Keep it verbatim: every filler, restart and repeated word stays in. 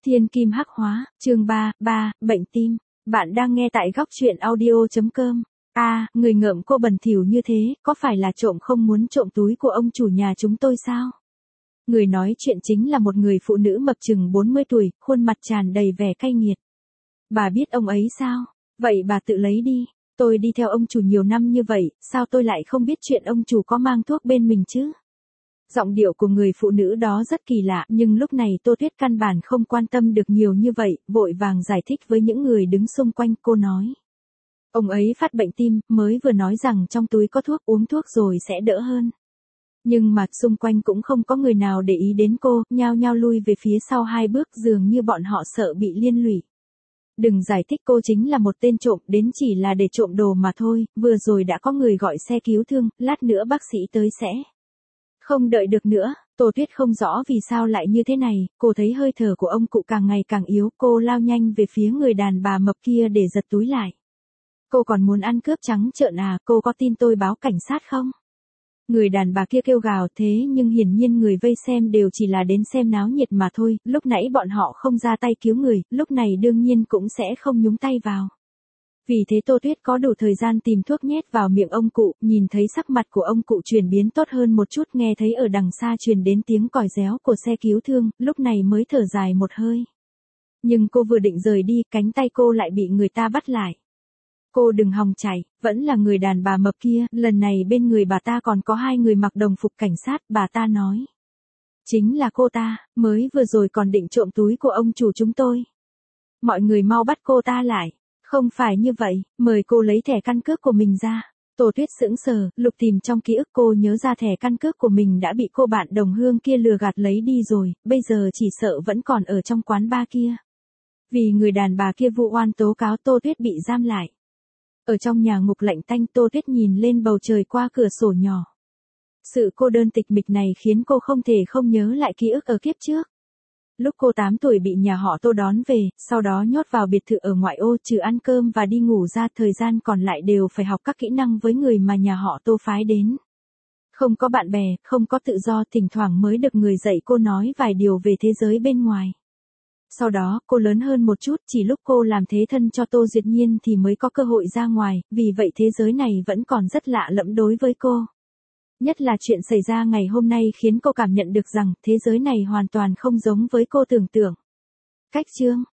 Thiên kim hắc hóa, chương ba, ba, bệnh tim. Bạn đang nghe tại góc truyện audio.com. A, à, người ngợm cô bẩn thỉu như thế, có phải là trộm không muốn trộm túi của ông chủ nhà chúng tôi sao? Người nói chuyện chính là một người phụ nữ mập chừng bốn mươi tuổi, khuôn mặt tràn đầy vẻ cay nghiệt. Bà biết ông ấy sao? Vậy bà tự lấy đi. Tôi đi theo ông chủ nhiều năm như vậy, sao tôi lại không biết chuyện ông chủ có mang thuốc bên mình chứ? Giọng điệu của người phụ nữ đó rất kỳ lạ, nhưng lúc này Tô Tuyết căn bản không quan tâm được nhiều như vậy, vội vàng giải thích với những người đứng xung quanh. Cô nói, ông ấy phát bệnh tim, mới vừa nói rằng trong túi có thuốc, uống thuốc rồi sẽ đỡ hơn. Nhưng mà xung quanh cũng không có người nào để ý đến cô, nhao nhao lui về phía sau hai bước, dường như bọn họ sợ bị liên lụy. Đừng giải thích, cô chính là một tên trộm, đến chỉ là để trộm đồ mà thôi, vừa rồi đã có người gọi xe cứu thương, lát nữa bác sĩ tới sẽ. Không đợi được nữa. Tô Tuyết không rõ vì sao lại như thế này, cô thấy hơi thở của ông cụ càng ngày càng yếu, cô lao nhanh về phía người đàn bà mập kia để giật túi lại. Cô còn muốn ăn cướp trắng trợn à, cô có tin tôi báo cảnh sát không? Người đàn bà kia kêu gào, thế nhưng hiển nhiên người vây xem đều chỉ là đến xem náo nhiệt mà thôi, lúc nãy bọn họ không ra tay cứu người, lúc này đương nhiên cũng sẽ không nhúng tay vào. Vì thế Tô Tuyết có đủ thời gian tìm thuốc nhét vào miệng ông cụ, nhìn thấy sắc mặt của ông cụ chuyển biến tốt hơn một chút, nghe thấy ở đằng xa truyền đến tiếng còi réo của xe cứu thương, lúc này mới thở dài một hơi. Nhưng cô vừa định rời đi, cánh tay cô lại bị người ta bắt lại. Cô đừng hòng chạy, vẫn là người đàn bà mập kia, lần này bên người bà ta còn có hai người mặc đồng phục cảnh sát, bà ta nói. Chính là cô ta, mới vừa rồi còn định trộm túi của ông chủ chúng tôi. Mọi người mau bắt cô ta lại. Không phải như vậy, mời cô lấy thẻ căn cước của mình ra. Tô Tuyết sững sờ, lục tìm trong ký ức, cô nhớ ra thẻ căn cước của mình đã bị cô bạn đồng hương kia lừa gạt lấy đi rồi, bây giờ chỉ sợ vẫn còn ở trong quán bar kia. Vì người đàn bà kia vụ oan tố cáo, Tô Tuyết bị giam lại. Ở trong nhà ngục lạnh tanh, Tô Tuyết nhìn lên bầu trời qua cửa sổ nhỏ. Sự cô đơn tịch mịch này khiến cô không thể không nhớ lại ký ức ở kiếp trước. Lúc cô tám tuổi bị nhà họ Tô đón về, sau đó nhốt vào biệt thự ở ngoại ô, trừ ăn cơm và đi ngủ ra, thời gian còn lại đều phải học các kỹ năng với người mà nhà họ Tô phái đến. Không có bạn bè, không có tự do, thỉnh thoảng mới được người dạy cô nói vài điều về thế giới bên ngoài. Sau đó, cô lớn hơn một chút, chỉ lúc cô làm thế thân cho Tô Duyệt Nhiên thì mới có cơ hội ra ngoài, vì vậy thế giới này vẫn còn rất lạ lẫm đối với cô. Nhất là chuyện xảy ra ngày hôm nay khiến cô cảm nhận được rằng thế giới này hoàn toàn không giống với cô tưởng tượng. Cách chương